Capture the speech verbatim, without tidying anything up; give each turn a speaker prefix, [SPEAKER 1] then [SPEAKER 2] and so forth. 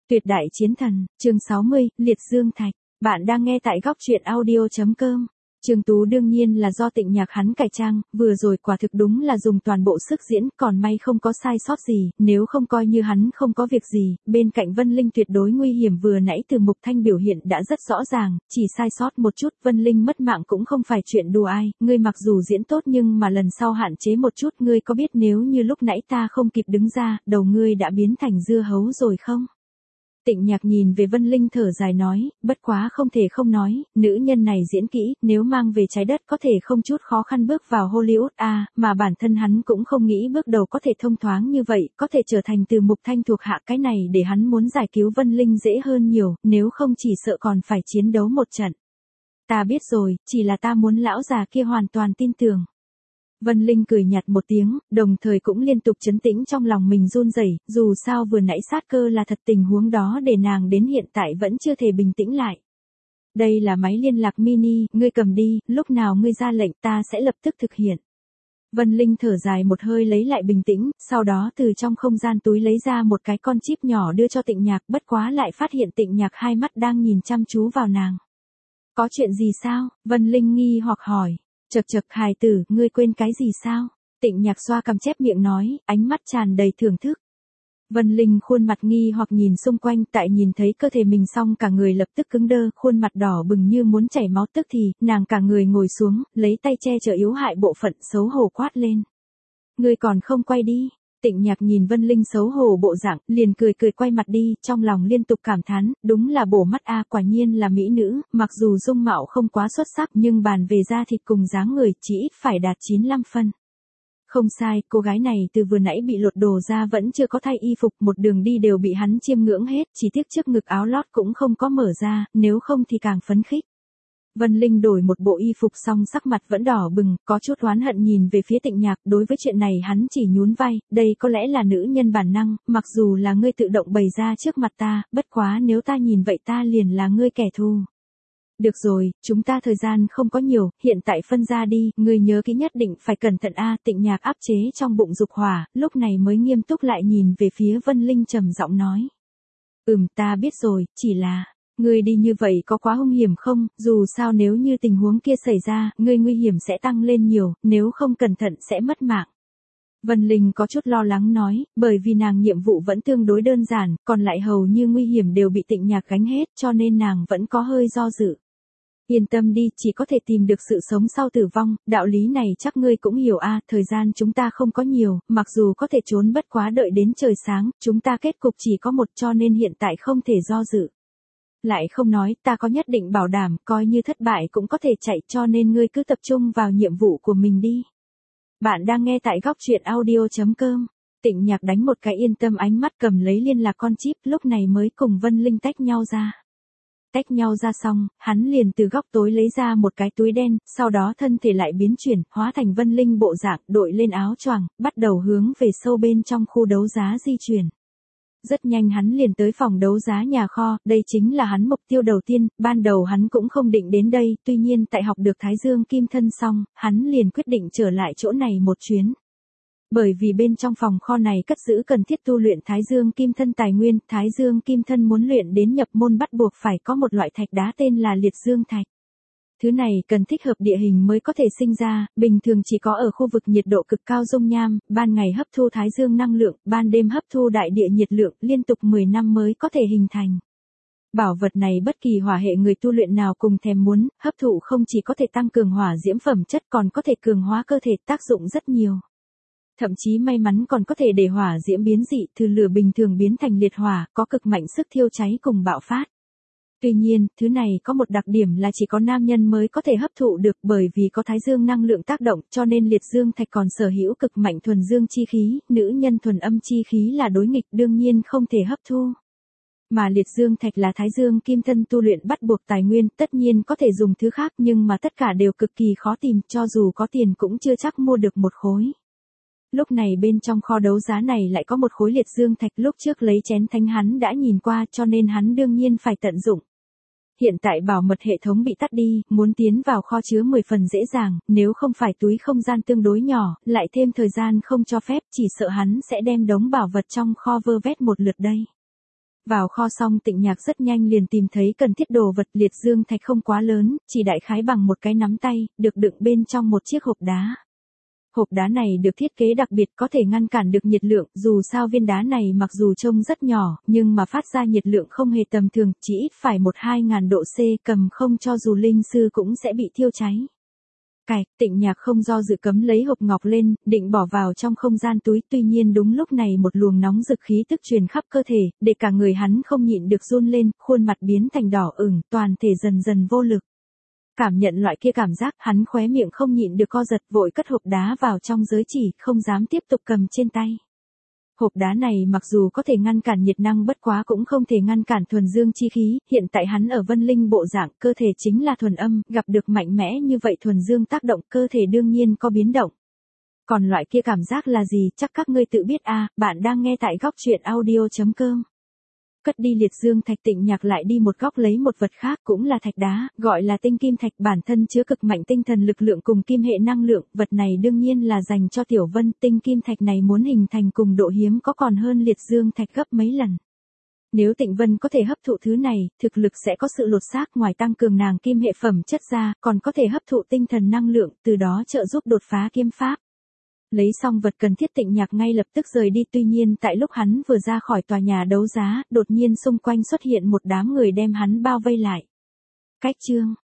[SPEAKER 1] Tuyệt đại chiến thần, chương sáu mươi, Liệt Dương Thạch. Bạn đang nghe tại góc truyện audio chấm com. Trương Tú đương nhiên là do Tịnh Nhạc hắn cải trang, vừa rồi quả thực đúng là dùng toàn bộ sức diễn, còn may không có sai sót gì, nếu không coi như hắn không có việc gì, bên cạnh Vân Linh tuyệt đối nguy hiểm vừa nãy từ Mục Thanh biểu hiện đã rất rõ ràng, chỉ sai sót một chút, Vân Linh mất mạng cũng không phải chuyện đùa ai, ngươi mặc dù diễn tốt nhưng mà lần sau hạn chế một chút, ngươi có biết nếu như lúc nãy ta không kịp đứng ra, đầu ngươi đã biến thành dưa hấu rồi không? Tịnh Nhạc nhìn về Vân Linh thở dài nói, bất quá không thể không nói, nữ nhân này diễn kỹ, nếu mang về trái đất có thể không chút khó khăn bước vào Hollywood à, mà bản thân hắn cũng không nghĩ bước đầu có thể thông thoáng như vậy, có thể trở thành từ Mục Thanh thuộc hạ, cái này để hắn muốn giải cứu Vân Linh dễ hơn nhiều, nếu không chỉ sợ còn phải chiến đấu một trận. Ta biết rồi, chỉ là ta muốn lão già kia hoàn toàn tin tưởng. Vân Linh cười nhạt một tiếng, đồng thời cũng liên tục trấn tĩnh trong lòng mình run rẩy, dù sao vừa nãy sát cơ là thật, tình huống đó để nàng đến hiện tại vẫn chưa thể bình tĩnh lại. Đây là máy liên lạc mini, ngươi cầm đi, lúc nào ngươi ra lệnh ta sẽ lập tức thực hiện. Vân Linh thở dài một hơi lấy lại bình tĩnh, sau đó từ trong không gian túi lấy ra một cái con chip nhỏ đưa cho Tịnh Nhạc, bất quá lại phát hiện Tịnh Nhạc hai mắt đang nhìn chăm chú vào nàng. Có chuyện gì sao? Vân Linh nghi hoặc hỏi. Chậc chậc hài tử, ngươi quên cái gì sao? Tịnh Nhạc xoa cằm chép miệng nói, ánh mắt tràn đầy thưởng thức. Vân Linh khuôn mặt nghi hoặc nhìn xung quanh, tại nhìn thấy cơ thể mình xong cả người lập tức cứng đơ, khuôn mặt đỏ bừng như muốn chảy máu, tức thì, nàng cả người ngồi xuống, lấy tay che chở yếu hại bộ phận, xấu hổ quát lên. Ngươi còn không quay đi. Tịnh Nhạc nhìn Vân Linh xấu hổ bộ dạng, liền cười cười quay mặt đi, trong lòng liên tục cảm thán, đúng là bổ mắt a, quả nhiên là mỹ nữ, mặc dù dung mạo không quá xuất sắc nhưng bàn về da thịt cùng dáng người chỉ ít phải đạt chín mươi lăm phân. Không sai, cô gái này từ vừa nãy bị lột đồ ra vẫn chưa có thay y phục, một đường đi đều bị hắn chiêm ngưỡng hết, chỉ tiếc trước ngực áo lót cũng không có mở ra, nếu không thì càng phấn khích. Vân Linh đổi một bộ y phục xong sắc mặt vẫn đỏ bừng, có chút oán hận nhìn về phía Tịnh Nhạc, đối với chuyện này hắn chỉ nhún vai, đây có lẽ là nữ nhân bản năng, mặc dù là ngươi tự động bày ra trước mặt ta, bất quá nếu ta nhìn vậy ta liền là ngươi kẻ thù. Được rồi, chúng ta thời gian không có nhiều, hiện tại phân ra đi, ngươi nhớ kỹ nhất định phải cẩn thận a. Tịnh Nhạc áp chế trong bụng dục hỏa, lúc này mới nghiêm túc lại nhìn về phía Vân Linh trầm giọng nói. Ừm, ta biết rồi, chỉ là... Ngươi đi như vậy có quá hung hiểm không, dù sao nếu như tình huống kia xảy ra, ngươi nguy hiểm sẽ tăng lên nhiều, nếu không cẩn thận sẽ mất mạng. Vân Linh có chút lo lắng nói, bởi vì nàng nhiệm vụ vẫn tương đối đơn giản, còn lại hầu như nguy hiểm đều bị Tịnh Nhạc gánh hết, cho nên nàng vẫn có hơi do dự. Yên tâm đi, chỉ có thể tìm được sự sống sau tử vong, đạo lý này chắc ngươi cũng hiểu a, thời gian chúng ta không có nhiều, mặc dù có thể trốn bất quá đợi đến trời sáng, chúng ta kết cục chỉ có một cho nên hiện tại không thể do dự. Lại không nói, ta có nhất định bảo đảm, coi như thất bại cũng có thể chạy, cho nên ngươi cứ tập trung vào nhiệm vụ của mình đi. Bạn đang nghe tại góc truyện audio chấm com. Tịnh Nhạc đánh một cái yên tâm ánh mắt cầm lấy liên lạc con chip, lúc này mới cùng Vân Linh tách nhau ra. Tách nhau ra xong, hắn liền từ góc tối lấy ra một cái túi đen, sau đó thân thể lại biến chuyển, hóa thành Vân Linh bộ dạng, đội lên áo choàng, bắt đầu hướng về sâu bên trong khu đấu giá di chuyển. Rất nhanh hắn liền tới phòng đấu giá nhà kho, đây chính là hắn mục tiêu đầu tiên, ban đầu hắn cũng không định đến đây, tuy nhiên tại học được Thái Dương Kim Thân xong, hắn liền quyết định trở lại chỗ này một chuyến. Bởi vì bên trong phòng kho này cất giữ cần thiết tu luyện Thái Dương Kim Thân tài nguyên, Thái Dương Kim Thân muốn luyện đến nhập môn bắt buộc phải có một loại thạch đá tên là Liệt Dương Thạch. Thứ này cần thích hợp địa hình mới có thể sinh ra, bình thường chỉ có ở khu vực nhiệt độ cực cao dung nham, ban ngày hấp thu thái dương năng lượng, ban đêm hấp thu đại địa nhiệt lượng, liên tục mười năm mới có thể hình thành. Bảo vật này bất kỳ hỏa hệ người tu luyện nào cùng thèm muốn, hấp thụ không chỉ có thể tăng cường hỏa diễm phẩm chất còn có thể cường hóa cơ thể, tác dụng rất nhiều. Thậm chí may mắn còn có thể để hỏa diễm biến dị, từ lửa bình thường biến thành liệt hỏa, có cực mạnh sức thiêu cháy cùng bạo phát. Tuy nhiên, thứ này có một đặc điểm là chỉ có nam nhân mới có thể hấp thụ được, bởi vì có thái dương năng lượng tác động, cho nên liệt dương thạch còn sở hữu cực mạnh thuần dương chi khí, nữ nhân thuần âm chi khí là đối nghịch, đương nhiên không thể hấp thu. Mà liệt dương thạch là Thái Dương Kim Thân tu luyện bắt buộc tài nguyên, tất nhiên có thể dùng thứ khác nhưng mà tất cả đều cực kỳ khó tìm, cho dù có tiền cũng chưa chắc mua được một khối. Lúc này bên trong kho đấu giá này lại có một khối liệt dương thạch, lúc trước lấy chén thánh hắn đã nhìn qua, cho nên hắn đương nhiên phải tận dụng. Hiện tại bảo mật hệ thống bị tắt đi, muốn tiến vào kho chứa mười phần dễ dàng, nếu không phải túi không gian tương đối nhỏ, lại thêm thời gian không cho phép, chỉ sợ hắn sẽ đem đống bảo vật trong kho vơ vét một lượt đây. Vào kho xong Tịnh Nhạc rất nhanh liền tìm thấy cần thiết đồ vật. Liệt dương thạch không quá lớn, chỉ đại khái bằng một cái nắm tay, được đựng bên trong một chiếc hộp đá. Hộp đá này được thiết kế đặc biệt có thể ngăn cản được nhiệt lượng, dù sao viên đá này mặc dù trông rất nhỏ, nhưng mà phát ra nhiệt lượng không hề tầm thường, chỉ ít phải một hai ngàn độ C, cầm không cho dù linh sư cũng sẽ bị thiêu cháy. Cài, Tịnh Nhạc không do dự cấm lấy hộp ngọc lên, định bỏ vào trong không gian túi, tuy nhiên đúng lúc này một luồng nóng rực khí tức truyền khắp cơ thể, để cả người hắn không nhịn được run lên, khuôn mặt biến thành đỏ ửng, toàn thể dần dần vô lực. Cảm nhận loại kia cảm giác, hắn khóe miệng không nhịn được co giật, vội cất hộp đá vào trong giới chỉ, không dám tiếp tục cầm trên tay. Hộp đá này mặc dù có thể ngăn cản nhiệt năng bất quá cũng không thể ngăn cản thuần dương chi khí, hiện tại hắn ở vân linh bộ dạng, cơ thể chính là thuần âm, gặp được mạnh mẽ như vậy thuần dương tác động, cơ thể đương nhiên có biến động. Còn loại kia cảm giác là gì, chắc các ngươi tự biết a, bạn đang nghe tại góc truyện audio chấm com. Cất đi liệt dương thạch, Tịnh Nhạc lại đi một góc lấy một vật khác, cũng là thạch đá, gọi là tinh kim thạch, bản thân chứa cực mạnh tinh thần lực lượng cùng kim hệ năng lượng, vật này đương nhiên là dành cho Tiểu Vân, tinh kim thạch này muốn hình thành cùng độ hiếm có còn hơn liệt dương thạch gấp mấy lần. Nếu Tịnh Vân có thể hấp thụ thứ này, thực lực sẽ có sự lột xác, ngoài tăng cường nàng kim hệ phẩm chất ra, còn có thể hấp thụ tinh thần năng lượng, từ đó trợ giúp đột phá kiếm pháp. Lấy xong vật cần thiết, Tịnh Nhạc ngay lập tức rời đi, tuy nhiên tại lúc hắn vừa ra khỏi tòa nhà đấu giá, đột nhiên xung quanh xuất hiện một đám người đem hắn bao vây lại. Cách chương